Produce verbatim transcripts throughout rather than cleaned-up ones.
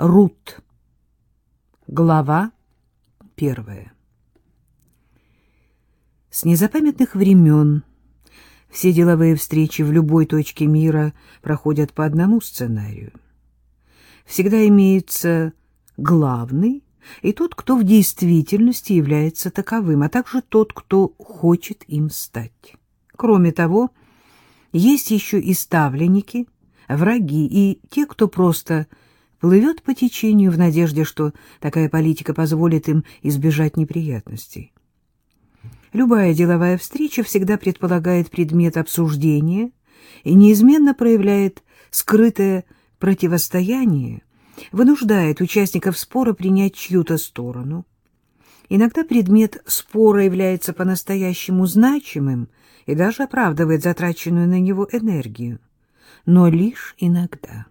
Рут. Глава первая. С незапамятных времен все деловые встречи в любой точке мира проходят по одному сценарию. Всегда имеется главный и тот, кто в действительности является таковым, а также тот, кто хочет им стать. Кроме того, есть еще и ставленники, враги и те, кто просто плывет по течению в надежде, что такая политика позволит им избежать неприятностей. Любая деловая встреча всегда предполагает предмет обсуждения и неизменно проявляет скрытое противостояние, вынуждает участников спора принять чью-то сторону. Иногда предмет спора является по-настоящему значимым и даже оправдывает затраченную на него энергию, но лишь иногда.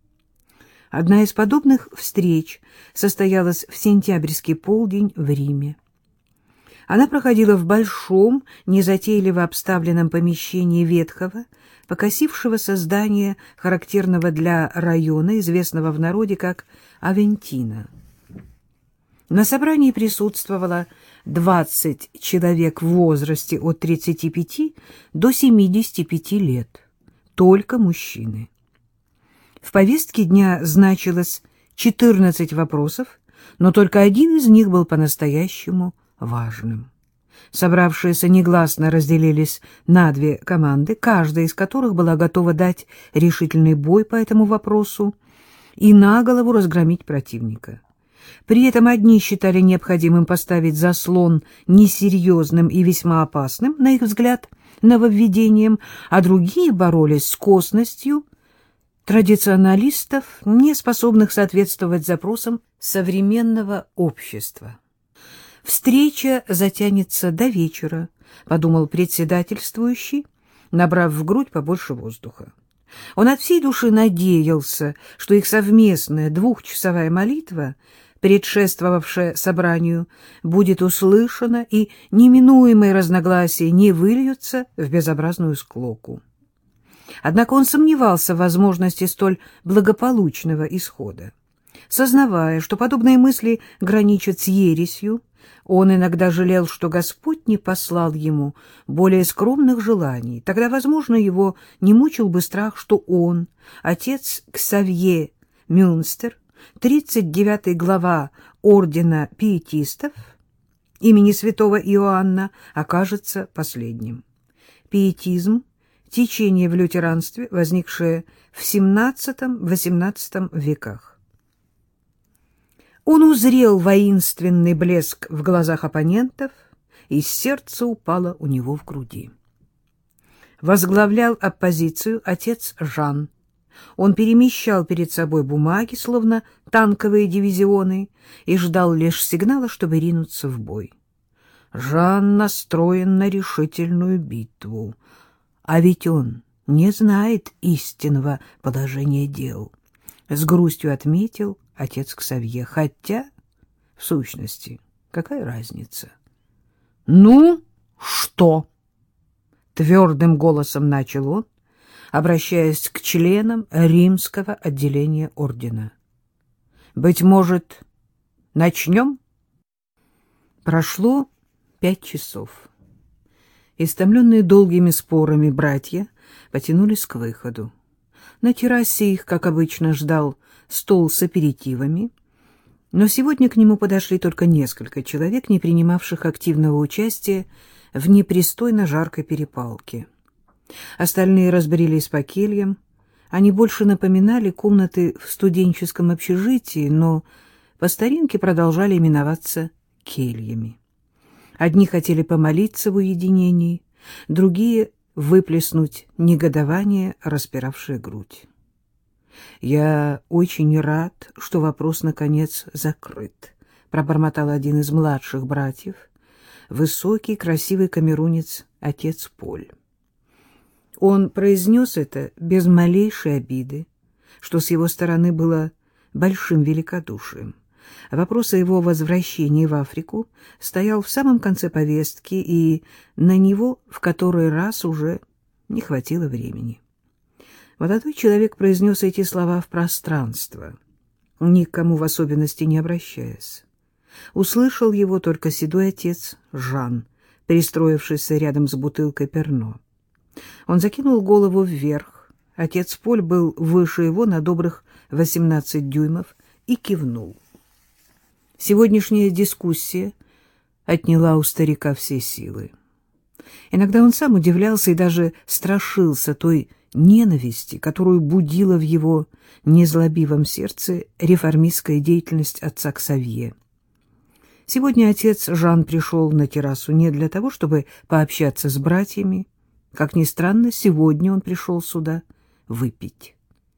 Одна из подобных встреч состоялась в сентябрьский полдень в Риме. Она проходила в большом, незатейливо обставленном помещении ветхого, покосившегося здания, характерного для района, известного в народе как Авентино. На собрании присутствовало двадцать человек в возрасте от тридцати пяти до семидесяти пяти лет, только мужчины. В повестке дня значилось четырнадцать вопросов, но только один из них был по-настоящему важным. Собравшиеся негласно разделились на две команды, каждая из которых была готова дать решительный бой по этому вопросу и на голову разгромить противника. При этом одни считали необходимым поставить заслон несерьезным и весьма опасным, на их взгляд, нововведением, а другие боролись с косностью традиционалистов, не способных соответствовать запросам современного общества. «Встреча затянется до вечера», — подумал председательствующий, набрав в грудь побольше воздуха. Он от всей души надеялся, что их совместная двухчасовая молитва, предшествовавшая собранию, будет услышана, и неминуемые разногласия не выльются в безобразную склоку. Однако он сомневался в возможности столь благополучного исхода. Сознавая, что подобные мысли граничат с ересью, он иногда жалел, что Господь не послал ему более скромных желаний. Тогда, возможно, его не мучил бы страх, что он, отец Ксавье Мюнстер, тридцать девятый глава ордена пиетистов имени святого Иоанна, окажется последним. Пиетизм — течение в лютеранстве, возникшее в семнадцатом-восемнадцатом веках. Он узрел воинственный блеск в глазах оппонентов, и сердце упало у него в груди. Возглавлял оппозицию отец Жан. Он перемещал перед собой бумаги, словно танковые дивизионы, и ждал лишь сигнала, чтобы ринуться в бой. Жан настроен на решительную битву, а ведь он не знает истинного положения дел, — с грустью отметил отец Ксавье, хотя, в сущности, какая разница? — Ну, что? — твердым голосом начал он, обращаясь к членам римского отделения ордена. — Быть может, начнем? Прошло пять часов. Истомленные долгими спорами братья потянулись к выходу. На террасе их, как обычно, ждал стол с аперитивами, но сегодня к нему подошли только несколько человек, не принимавших активного участия в непристойно жаркой перепалке. Остальные разбрелись по кельям. Они больше напоминали комнаты в студенческом общежитии, но по старинке продолжали именоваться кельями. Одни хотели помолиться в уединении, другие — выплеснуть негодование, распиравшее грудь. «Я очень рад, что вопрос, наконец, закрыт», — пробормотал один из младших братьев, высокий, красивый камерунец, отец Поль. Он произнес это без малейшей обиды, что с его стороны было большим великодушием. Вопрос о его возвращении в Африку стоял в самом конце повестки, и на него в который раз уже не хватило времени. Молодой человек произнес эти слова в пространство. никому в особенности не обращаясь. Услышал его только седой отец Жан, пристроившийся рядом с бутылкой Перно. Он закинул голову вверх. Отец Поль был выше его на добрых восемнадцать дюймов и кивнул. Сегодняшняя дискуссия отняла у старика все силы. Иногда он сам удивлялся и даже страшился той ненависти, которую будила в его незлобивом сердце реформистская деятельность отца Ксавье. Сегодня отец Жан пришел на террасу не для того, чтобы пообщаться с братьями. Как ни странно, сегодня он пришел сюда выпить.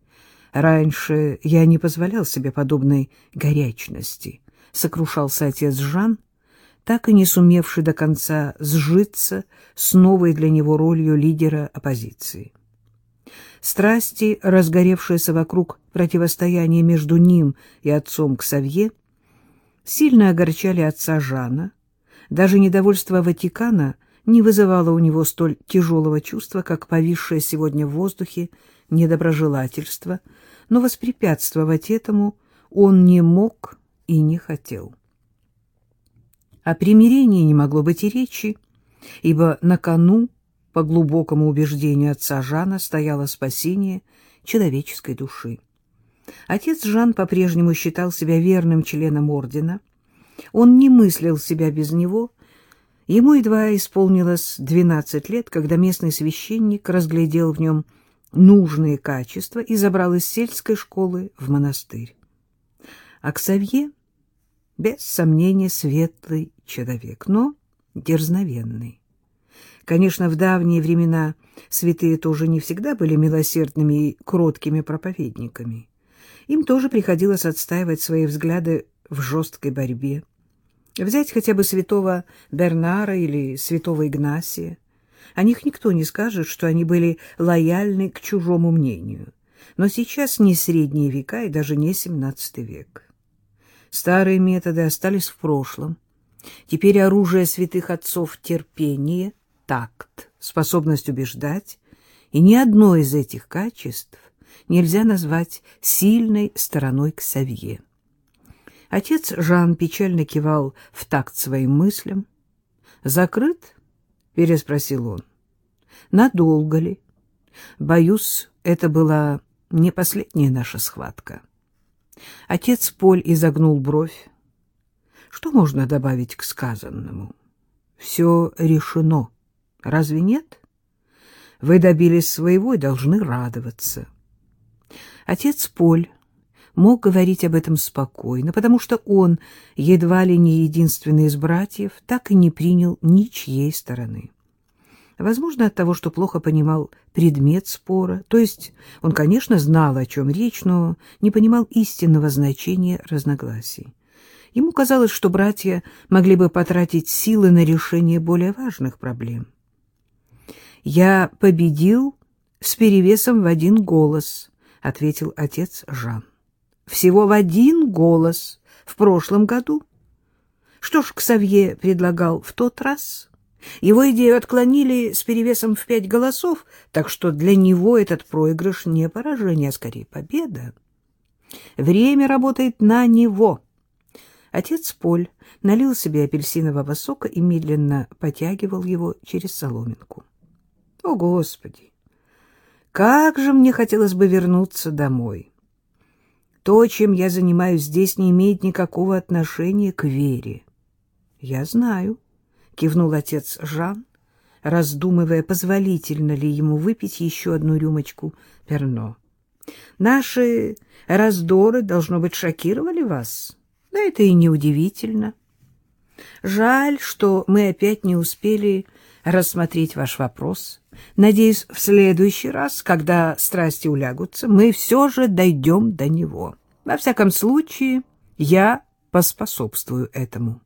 Раньше я не позволял себе подобной горячности, сокрушался отец Жан, так и не сумевший до конца сжиться с новой для него ролью лидера оппозиции. Страсти, разгоревшиеся вокруг противостояния между ним и отцом Ксавье, сильно огорчали отца Жана. Даже недовольство Ватикана не вызывало у него столь тяжелого чувства, как повисшее сегодня в воздухе недоброжелательство, но воспрепятствовать этому он не мог и не хотел. О примирении не могло быть и речи, ибо на кону, по глубокому убеждению отца Жана, стояло спасение человеческой души. Отец Жан по-прежнему считал себя верным членом ордена. Он не мыслил себя без него. Ему едва исполнилось двенадцать лет, когда местный священник разглядел в нем нужные качества и забрал из сельской школы в монастырь. А Ксавье, без сомнения, светлый человек, но дерзновенный. Конечно, в давние времена святые тоже не всегда были милосердными и кроткими проповедниками. Им тоже приходилось отстаивать свои взгляды в жесткой борьбе. Взять хотя бы святого Бернара или святого Игнасия. О них никто не скажет, что они были лояльны к чужому мнению. Но сейчас не средние века и даже не семнадцатый век. Старые методы остались в прошлом. Теперь оружие святых отцов — терпение, такт, способность убеждать, и ни одно из этих качеств нельзя назвать сильной стороной Ксавье. Отец Жан печально кивал в такт своим мыслям. «Закрыт?» — переспросил он. «Надолго ли? Боюсь, это была не последняя наша схватка». Отец Поль изогнул бровь. Что можно добавить к сказанному? Все решено. Разве нет? Вы добились своего и должны радоваться. Отец Поль мог говорить об этом спокойно, потому что он, едва ли не единственный из братьев, так и не принял ничьей стороны. Возможно, от того, что плохо понимал предмет спора, то есть он, конечно, знал, о чем речь, но не понимал истинного значения разногласий. Ему казалось, что братья могли бы потратить силы на решение более важных проблем. «Я победил с перевесом в один голос», — ответил отец Жан. «Всего в один голос в прошлом году. Что ж Ксавье предлагал в тот раз? Его идею отклонили с перевесом в пять голосов, так что для него этот проигрыш не поражение, а скорее победа. Время работает на него». Отец Поль налил себе апельсинового сока и медленно потягивал его через соломинку. О, Господи! Как же мне хотелось бы вернуться домой! То, чем я занимаюсь здесь, не имеет никакого отношения к вере. — Я знаю, — кивнул отец Жан, раздумывая, позволительно ли ему выпить еще одну рюмочку Перно. — Наши раздоры, должно быть, шокировали вас? Да это и неудивительно. Жаль, что мы опять не успели рассмотреть ваш вопрос. Надеюсь, в следующий раз, когда страсти улягутся, мы все же дойдем до него. Во всяком случае, я поспособствую этому.